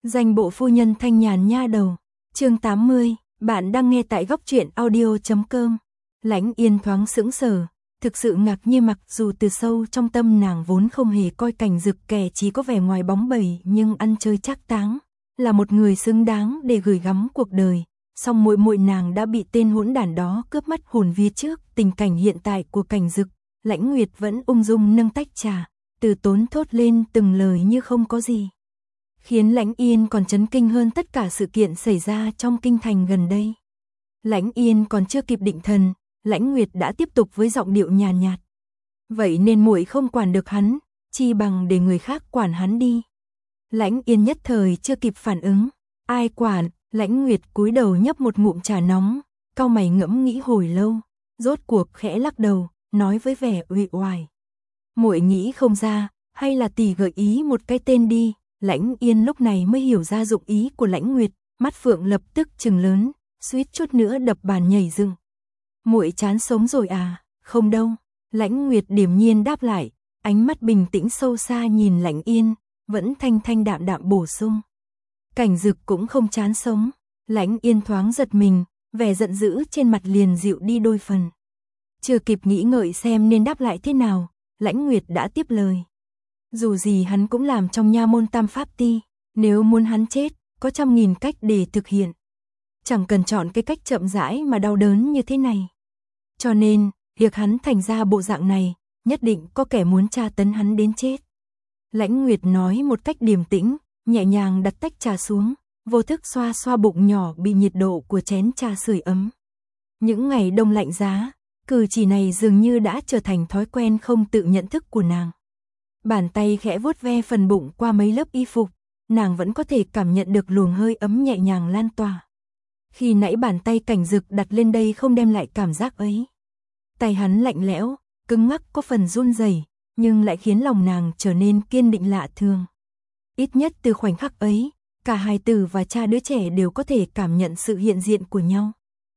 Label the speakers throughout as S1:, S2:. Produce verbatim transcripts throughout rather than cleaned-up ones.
S1: Danh bộ phu nhân thanh nhàn nha đầu. Chương tám mươi, bạn đang nghe tại góc truyện audio chấm com. Lãnh Yên thoáng sững sờ, thực sự ngạc nhiên, mặc dù từ sâu trong tâm nàng vốn không hề coi Cảnh Dực kẻ chỉ có vẻ ngoài bóng bẩy nhưng ăn chơi trác táng, là một người xứng đáng để gửi gắm cuộc đời. Song muội muội nàng đã bị tên hỗn đản đó cướp mất hồn vía trước tình cảnh hiện tại của Cảnh Dực. Lãnh Nguyệt vẫn ung dung nâng tách trà, từ tốn thốt lên từng lời như không có gì. Khiến Lãnh Yên còn chấn kinh hơn tất cả sự kiện xảy ra trong kinh thành gần đây. Lãnh Yên còn chưa kịp định thần, Lãnh Nguyệt đã tiếp tục với giọng điệu nhàn nhạt, nhạt. Vậy nên muội không quản được hắn, chi bằng để người khác quản hắn đi. Lãnh Yên nhất thời chưa kịp phản ứng, ai quản? Lãnh Nguyệt cúi đầu nhấp một ngụm trà nóng, cau mày ngẫm nghĩ hồi lâu, rốt cuộc khẽ lắc đầu, nói với vẻ uể oải. Muội nghĩ không ra, hay là tỷ gợi ý một cái tên đi. Lãnh Yên lúc này mới hiểu ra dụng ý của Lãnh Nguyệt, mắt phượng lập tức trừng lớn, suýt chút nữa đập bàn nhảy dựng. Muội chán sống rồi à? Không đâu. Lãnh Nguyệt điềm nhiên đáp lại, ánh mắt bình tĩnh sâu xa nhìn Lãnh Yên, vẫn thanh thanh đạm đạm bổ sung. Cảnh Dực cũng không chán sống. Lãnh Yên thoáng giật mình, vẻ giận dữ trên mặt liền dịu đi đôi phần. Chưa kịp nghĩ ngợi xem nên đáp lại thế nào, Lãnh Nguyệt đã tiếp lời. Dù gì hắn cũng làm trong nha môn Tam Pháp Ti, nếu muốn hắn chết, có trăm nghìn cách để thực hiện. Chẳng cần chọn cái cách chậm rãi mà đau đớn như thế này. Cho nên, việc hắn thành ra bộ dạng này, nhất định có kẻ muốn tra tấn hắn đến chết. Lãnh Nguyệt nói một cách điềm tĩnh, nhẹ nhàng đặt tách trà xuống, vô thức xoa xoa bụng nhỏ bị nhiệt độ của chén trà sưởi ấm. Những ngày đông lạnh giá, cử chỉ này dường như đã trở thành thói quen không tự nhận thức của nàng. Bàn tay khẽ vuốt ve phần bụng qua mấy lớp y phục, nàng vẫn có thể cảm nhận được luồng hơi ấm nhẹ nhàng lan tỏa. Khi nãy bàn tay Cảnh Dực đặt lên đây không đem lại cảm giác ấy. Tay hắn lạnh lẽo, cứng ngắc có phần run rẩy, nhưng lại khiến lòng nàng trở nên kiên định lạ thường. Ít nhất từ khoảnh khắc ấy, cả hài tử và cha đứa trẻ đều có thể cảm nhận sự hiện diện của nhau.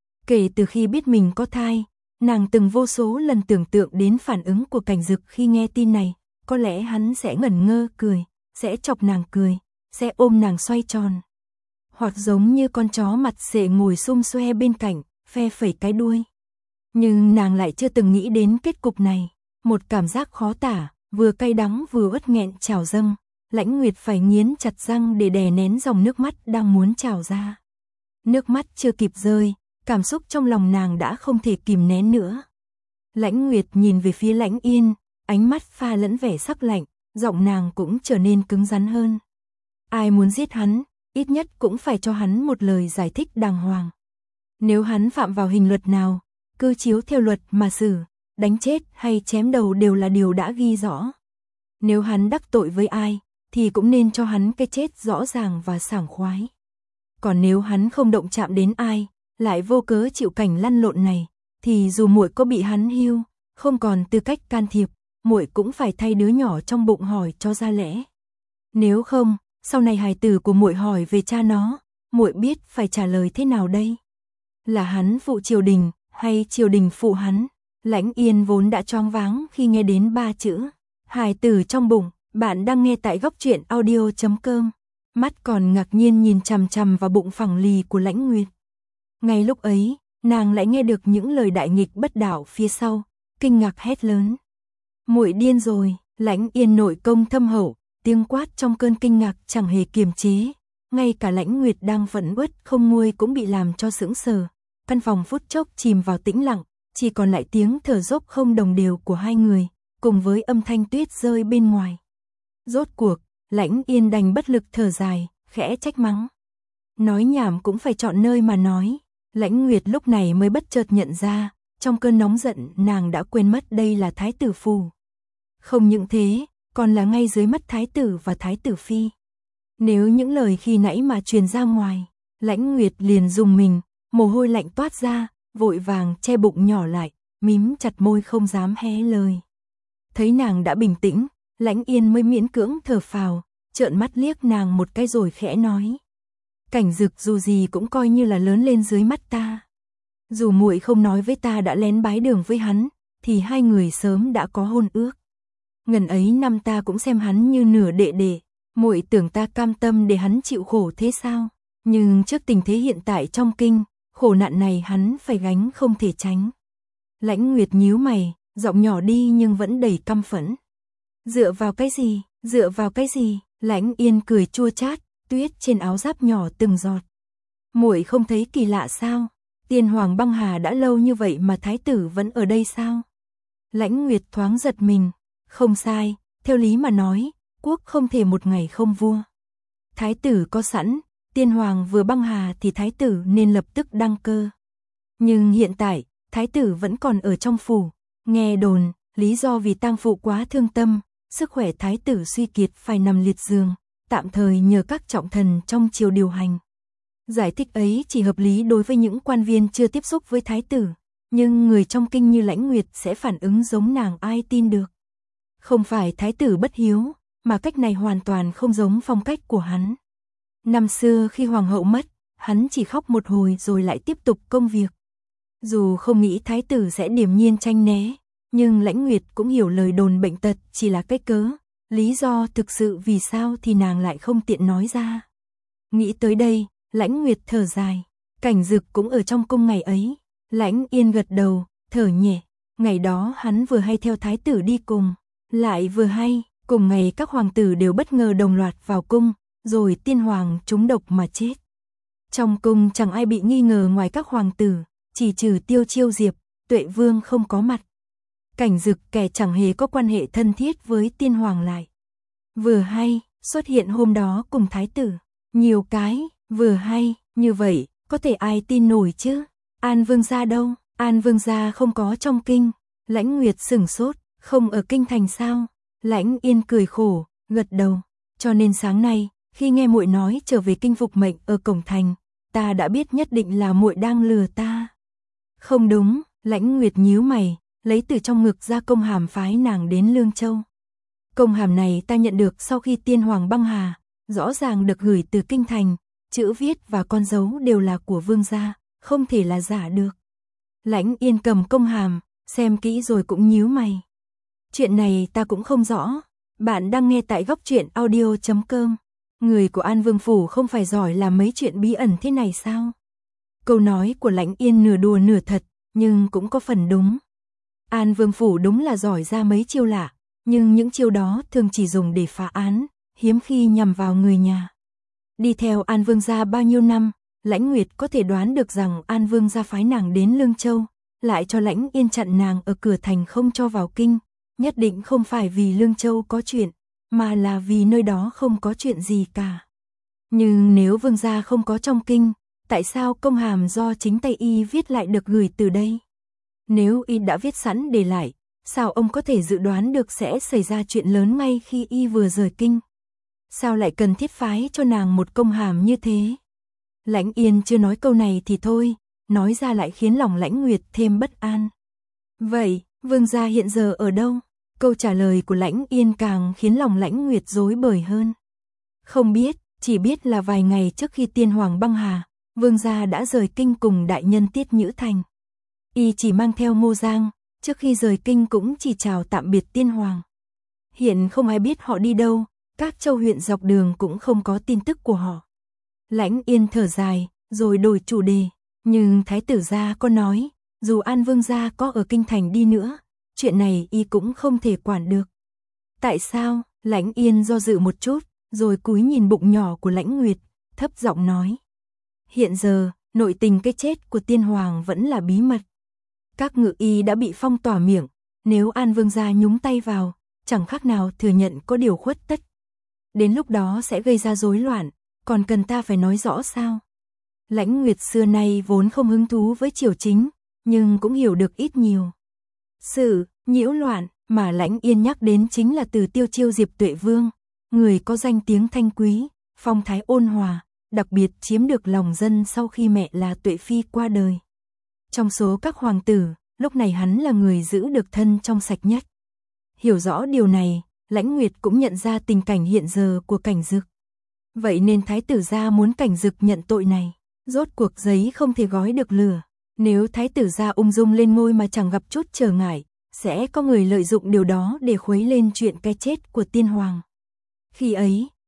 S1: Kể từ khi biết mình có thai, nàng từng vô số lần tưởng tượng đến phản ứng của Cảnh Dực khi nghe tin này. Có lẽ hắn sẽ ngẩn ngơ cười, sẽ chọc nàng cười, sẽ ôm nàng xoay tròn. Hoặc giống như con chó mặt xệ ngồi xum xoe bên cạnh, phe phẩy cái đuôi. Nhưng nàng lại chưa từng nghĩ đến kết cục này. Một cảm giác khó tả, vừa cay đắng vừa uất nghẹn trào dâng. Lãnh Nguyệt phải nghiến chặt răng để đè nén dòng nước mắt đang muốn trào ra. Nước mắt chưa kịp rơi, cảm xúc trong lòng nàng đã không thể kìm nén nữa. Lãnh Nguyệt nhìn về phía Lãnh Yên, ánh mắt pha lẫn vẻ sắc lạnh, giọng nàng cũng trở nên cứng rắn hơn. Ai muốn giết hắn, ít nhất cũng phải cho hắn một lời giải thích đàng hoàng. Nếu hắn phạm vào hình luật nào, cứ chiếu theo luật mà xử, đánh chết hay chém đầu đều là điều đã ghi rõ. Nếu hắn đắc tội với ai, thì cũng nên cho hắn cái chết rõ ràng và sảng khoái. Còn nếu hắn không động chạm đến ai, lại vô cớ chịu cảnh lăn lộn này, thì dù muội có bị hắn hiu, không còn tư cách can thiệp, muội cũng phải thay đứa nhỏ trong bụng hỏi cho ra lẽ. Nếu không, sau này hài tử của muội hỏi về cha nó, muội biết phải trả lời thế nào đây? Là hắn phụ triều đình, hay triều đình phụ hắn? Lãnh Yên vốn đã choáng váng khi nghe đến ba chữ hài tử trong bụng. Bạn đang nghe tại góc truyện audio chấm com. Mắt còn ngạc nhiên nhìn chằm chằm vào bụng phẳng lì của Lãnh Nguyệt. Ngay lúc ấy, nàng lại nghe được những lời đại nghịch bất đạo phía sau, kinh ngạc hét lớn. Muội điên rồi. Lãnh Yên nội công thâm hậu, tiếng quát trong cơn kinh ngạc chẳng hề kiềm chế. Ngay cả Lãnh Nguyệt đang vẫn uất không nguôi cũng bị làm cho sững sờ. Căn phòng phút chốc chìm vào tĩnh lặng, chỉ còn lại tiếng thở dốc không đồng đều của hai người, cùng với âm thanh tuyết rơi bên ngoài. Rốt cuộc, Lãnh Yên đành bất lực thở dài, khẽ trách mắng. Nói nhảm cũng phải chọn nơi mà nói. Lãnh Nguyệt lúc này mới bất chợt nhận ra, trong cơn nóng giận nàng đã quên mất đây là Thái tử phủ. Không những thế, còn là ngay dưới mắt Thái tử và Thái tử phi. Nếu những lời khi nãy mà truyền ra ngoài, Lãnh Nguyệt liền rùng mình, mồ hôi lạnh toát ra, vội vàng che bụng nhỏ lại, mím chặt môi không dám hé lời. Thấy nàng đã bình tĩnh, Lãnh Yên mới miễn cưỡng thở phào, trợn mắt liếc nàng một cái rồi khẽ nói. Cảnh Dực dù gì cũng coi như là lớn lên dưới mắt ta. Dù muội không nói với ta đã lén bái đường với hắn, thì hai người sớm đã có hôn ước. Ngần ấy năm ta cũng xem hắn như nửa đệ đệ, Muội tưởng ta cam tâm để hắn chịu khổ thế sao? Nhưng trước tình thế hiện tại trong kinh, khổ nạn này hắn phải gánh không thể tránh. Lãnh Nguyệt nhíu mày, giọng nhỏ đi nhưng vẫn đầy căm phẫn. Dựa vào cái gì? Dựa vào cái gì? Lãnh Yên cười chua chát, tuyết trên áo giáp nhỏ từng giọt. Muội không thấy kỳ lạ sao? Tiên Hoàng băng hà đã lâu như vậy mà thái tử vẫn ở đây sao? Lãnh Nguyệt thoáng giật mình. Không sai, theo lý mà nói, quốc không thể một ngày không vua. Thái tử có sẵn, Tiên Hoàng vừa băng hà thì thái tử nên lập tức đăng cơ. Nhưng hiện tại, thái tử vẫn còn ở trong phủ. Nghe đồn, lý do vì tang phụ quá thương tâm, sức khỏe thái tử suy kiệt phải nằm liệt giường, tạm thời nhờ các trọng thần trong triều điều hành. Giải thích ấy chỉ hợp lý đối với những quan viên chưa tiếp xúc với thái tử, nhưng người trong kinh như Lãnh Nguyệt sẽ phản ứng giống nàng ai tin được. Không phải thái tử bất hiếu, mà cách này hoàn toàn không giống phong cách của hắn. Năm xưa khi hoàng hậu mất, hắn chỉ khóc một hồi rồi lại tiếp tục công việc. Dù không nghĩ thái tử sẽ điềm nhiên tranh né, nhưng Lãnh Nguyệt cũng hiểu lời đồn bệnh tật chỉ là cái cớ, lý do thực sự vì sao thì nàng lại không tiện nói ra. Nghĩ tới đây, Lãnh Nguyệt thở dài, Cảnh Dực cũng ở trong cung ngày ấy. Lãnh Yên gật đầu, thở nhẹ, ngày đó hắn vừa hay theo thái tử đi cùng, lại vừa hay, cùng ngày các hoàng tử đều bất ngờ đồng loạt vào cung, rồi Tiên Hoàng trúng độc mà chết. Trong cung chẳng ai bị nghi ngờ ngoài các hoàng tử, chỉ trừ Tiêu Chiêu Diệp, Tuệ Vương không có mặt. Cảnh Dực kẻ chẳng hề có quan hệ thân thiết với Tiên Hoàng lại. Vừa hay, xuất hiện hôm đó cùng thái tử, nhiều cái, vừa hay, như vậy, có thể ai tin nổi chứ? An Vương gia đâu? An Vương gia không có trong kinh. Lãnh Nguyệt sửng sốt, không ở kinh thành sao? Lãnh Yên cười khổ, gật đầu. Cho nên sáng nay, khi nghe muội nói trở về kinh phục mệnh ở cổng thành, ta đã biết nhất định là muội đang lừa ta. Không đúng, Lãnh Nguyệt nhíu mày, lấy từ trong ngực ra công hàm phái nàng đến Lương Châu. Công hàm này ta nhận được sau khi Tiên Hoàng băng hà, rõ ràng được gửi từ kinh thành, chữ viết và con dấu đều là của vương gia, không thể là giả được. Lãnh Yên cầm công hàm, xem kỹ rồi cũng nhíu mày. Chuyện này ta cũng không rõ. Bạn đang nghe tại góc truyện audio chấm com. Người của An Vương phủ không phải giỏi làm mấy chuyện bí ẩn thế này sao? Câu nói của Lãnh Yên nửa đùa nửa thật, nhưng cũng có phần đúng. An Vương phủ đúng là giỏi ra mấy chiêu lạ, nhưng những chiêu đó thường chỉ dùng để phá án, hiếm khi nhằm vào người nhà. Đi theo An Vương gia bao nhiêu năm, Lãnh Nguyệt có thể đoán được rằng An Vương gia phái nàng đến Lương Châu, lại cho Lãnh Yên chặn nàng ở cửa thành không cho vào kinh, nhất định không phải vì Lương Châu có chuyện, mà là vì nơi đó không có chuyện gì cả. Nhưng nếu Vương gia không có trong kinh, tại sao công hàm do chính tay y viết lại được gửi từ đây? Nếu y đã viết sẵn để lại, sao ông có thể dự đoán được sẽ xảy ra chuyện lớn ngay khi y vừa rời kinh? Sao lại cần thiết phái cho nàng một công hàm như thế? Lãnh Yên chưa nói câu này thì thôi, nói ra lại khiến lòng Lãnh Nguyệt thêm bất an. Vậy, Vương gia hiện giờ ở đâu? Câu trả lời của Lãnh Yên càng khiến lòng Lãnh Nguyệt rối bời hơn. Không biết, chỉ biết là vài ngày trước khi Tiên Hoàng băng hà, Vương gia đã rời kinh cùng đại nhân Tiết Nhữ Thành. Y chỉ mang theo Ngô Giang, trước khi rời kinh cũng chỉ chào tạm biệt Tiên Hoàng. Hiện không ai biết họ đi đâu, các châu huyện dọc đường cũng không có tin tức của họ. Lãnh Yên thở dài, rồi đổi chủ đề, nhưng thái tử gia có nói, dù An Vương gia có ở kinh thành đi nữa, chuyện này y cũng không thể quản được. Tại sao? Lãnh Yên do dự một chút, rồi cúi nhìn bụng nhỏ của Lãnh Nguyệt, thấp giọng nói. Hiện giờ, nội tình cái chết của Tiên Hoàng vẫn là bí mật. Các ngự y đã bị phong tỏa miệng, nếu An Vương gia nhúng tay vào, chẳng khác nào thừa nhận có điều khuất tất. Đến lúc đó sẽ gây ra rối loạn, còn cần ta phải nói rõ sao? Lãnh Nguyệt xưa nay vốn không hứng thú với triều chính, nhưng cũng hiểu được ít nhiều. Sự nhiễu loạn mà Lãnh Yên nhắc đến chính là từ Tiêu Chiêu Diệp Tuệ Vương, người có danh tiếng thanh quý, phong thái ôn hòa, đặc biệt chiếm được lòng dân sau khi mẹ là Tuệ Phi qua đời. Trong số các hoàng tử, lúc này hắn là người giữ được thân trong sạch nhất. Hiểu rõ điều này, Lãnh Nguyệt cũng nhận ra tình cảnh hiện giờ của Cảnh Dực. Vậy nên thái tử gia muốn Cảnh Dực nhận tội này. Rốt cuộc giấy không thể gói được lửa. Nếu thái tử gia ung dung lên ngôi mà chẳng gặp chút trở ngại, sẽ có người lợi dụng điều đó để khuấy lên chuyện cái chết của Tiên Hoàng. Khi ấy,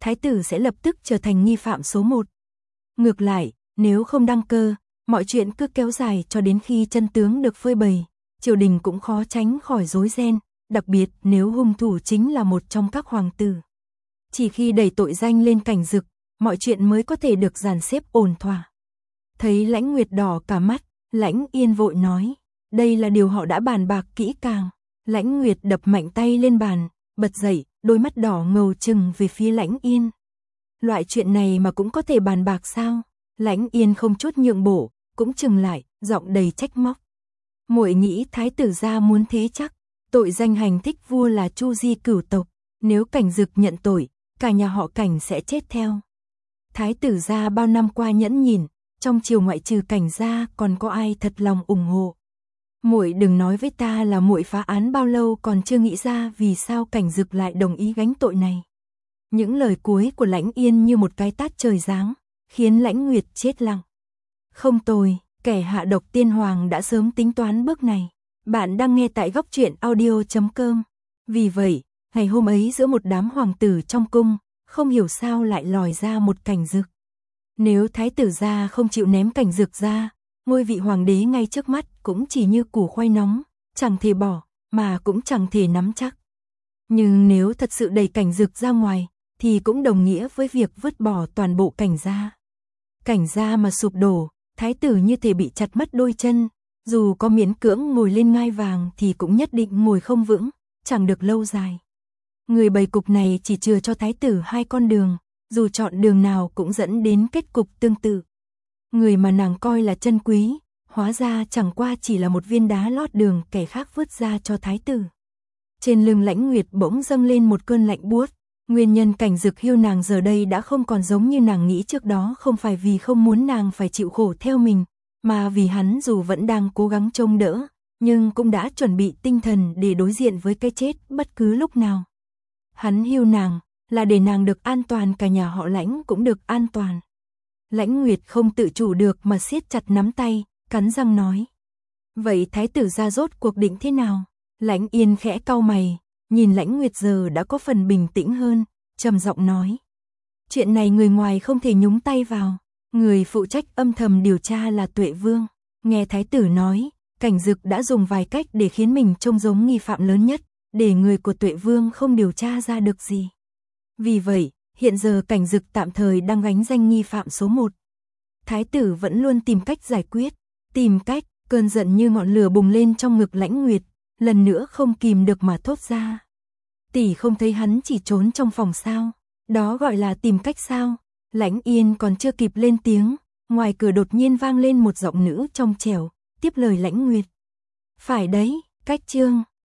S1: thái tử sẽ lập tức trở thành nghi phạm số một. Ngược lại, nếu không đăng cơ, mọi chuyện cứ kéo dài cho đến khi chân tướng được phơi bày, triều đình cũng khó tránh khỏi rối ren, đặc biệt nếu hung thủ chính là một trong các hoàng tử. Chỉ khi đẩy tội danh lên Cảnh Dực, mọi chuyện mới có thể được dàn xếp ổn thỏa. Thấy Lãnh Nguyệt đỏ cả mắt, Lãnh Yên vội nói, đây là điều họ đã bàn bạc kỹ càng. Lãnh Nguyệt đập mạnh tay lên bàn, bật dậy, đôi mắt đỏ ngầu trừng về phía Lãnh Yên. Loại chuyện này mà cũng có thể bàn bạc sao? Lãnh Yên không chút nhượng bộ, cũng trừng lại, giọng đầy trách móc. Muội nghĩ thái tử gia muốn thế chắc, tội danh hành thích vua là Chu Di cửu tộc, nếu Cảnh Dực nhận tội, cả nhà họ Cảnh sẽ chết theo. Thái tử gia bao năm qua nhẫn nhịn, trong triều ngoại trừ Cảnh gia còn có ai thật lòng ủng hộ. Muội đừng nói với ta là muội phá án bao lâu còn chưa nghĩ ra vì sao Cảnh Dực lại đồng ý gánh tội này. Những lời cuối của Lãnh Yên như một cái tát trời giáng, khiến Lãnh Nguyệt chết lặng. Không tồi, kẻ hạ độc tiên hoàng đã sớm tính toán bước này. Bạn đang nghe tại góc truyện audio chấm com. Vì vậy, ngày hôm ấy giữa một đám hoàng tử trong cung, không hiểu sao lại lòi ra một Cảnh Dực. Nếu thái tử gia không chịu ném Cảnh Dực ra, ngôi vị hoàng đế ngay trước mắt cũng chỉ như củ khoai nóng, chẳng thể bỏ, mà cũng chẳng thể nắm chắc. Nhưng nếu thật sự đẩy Cảnh Dực ra ngoài, thì cũng đồng nghĩa với việc vứt bỏ toàn bộ Cảnh gia. Cảnh gia mà sụp đổ, thái tử như thể bị chặt mất đôi chân, dù có miễn cưỡng ngồi lên ngai vàng thì cũng nhất định ngồi không vững, chẳng được lâu dài. Người bày cục này chỉ chừa cho thái tử hai con đường, dù chọn đường nào cũng dẫn đến kết cục tương tự. Người mà nàng coi là chân quý, hóa ra chẳng qua chỉ là một viên đá lót đường kẻ khác vứt ra cho thái tử. Trên lưng Lãnh Nguyệt bỗng dâng lên một cơn lạnh buốt. Nguyên nhân Cảnh Dực hiêu nàng giờ đây đã không còn giống như nàng nghĩ trước đó, không phải vì không muốn nàng phải chịu khổ theo mình, mà vì hắn dù vẫn đang cố gắng trông đỡ, nhưng cũng đã chuẩn bị tinh thần để đối diện với cái chết bất cứ lúc nào. Hắn hiêu nàng là để nàng được an toàn, cả nhà họ Lãnh cũng được an toàn. Lãnh Nguyệt không tự chủ được mà siết chặt nắm tay, cắn răng nói. Vậy thái tử gia rốt cuộc định thế nào? Lãnh Yên khẽ cau mày, nhìn Lãnh Nguyệt giờ đã có phần bình tĩnh hơn, trầm giọng nói. Chuyện này người ngoài không thể nhúng tay vào, người phụ trách âm thầm điều tra là Tuệ Vương. Nghe thái tử nói, Cảnh Dực đã dùng vài cách để khiến mình trông giống nghi phạm lớn nhất, để người của Tuệ Vương không điều tra ra được gì. Vì vậy, hiện giờ Cảnh Dực tạm thời đang gánh danh nghi phạm số một. Thái tử vẫn luôn tìm cách giải quyết, tìm cách, cơn giận như ngọn lửa bùng lên trong ngực Lãnh Nguyệt, lần nữa không kìm được mà thốt ra. Tỷ không thấy hắn chỉ trốn trong phòng sao? Đó gọi là tìm cách sao? Lãnh Yên còn chưa kịp lên tiếng, ngoài cửa đột nhiên vang lên một giọng nữ trong trẻo, tiếp lời Lãnh Nguyệt. Phải đấy, cách chương.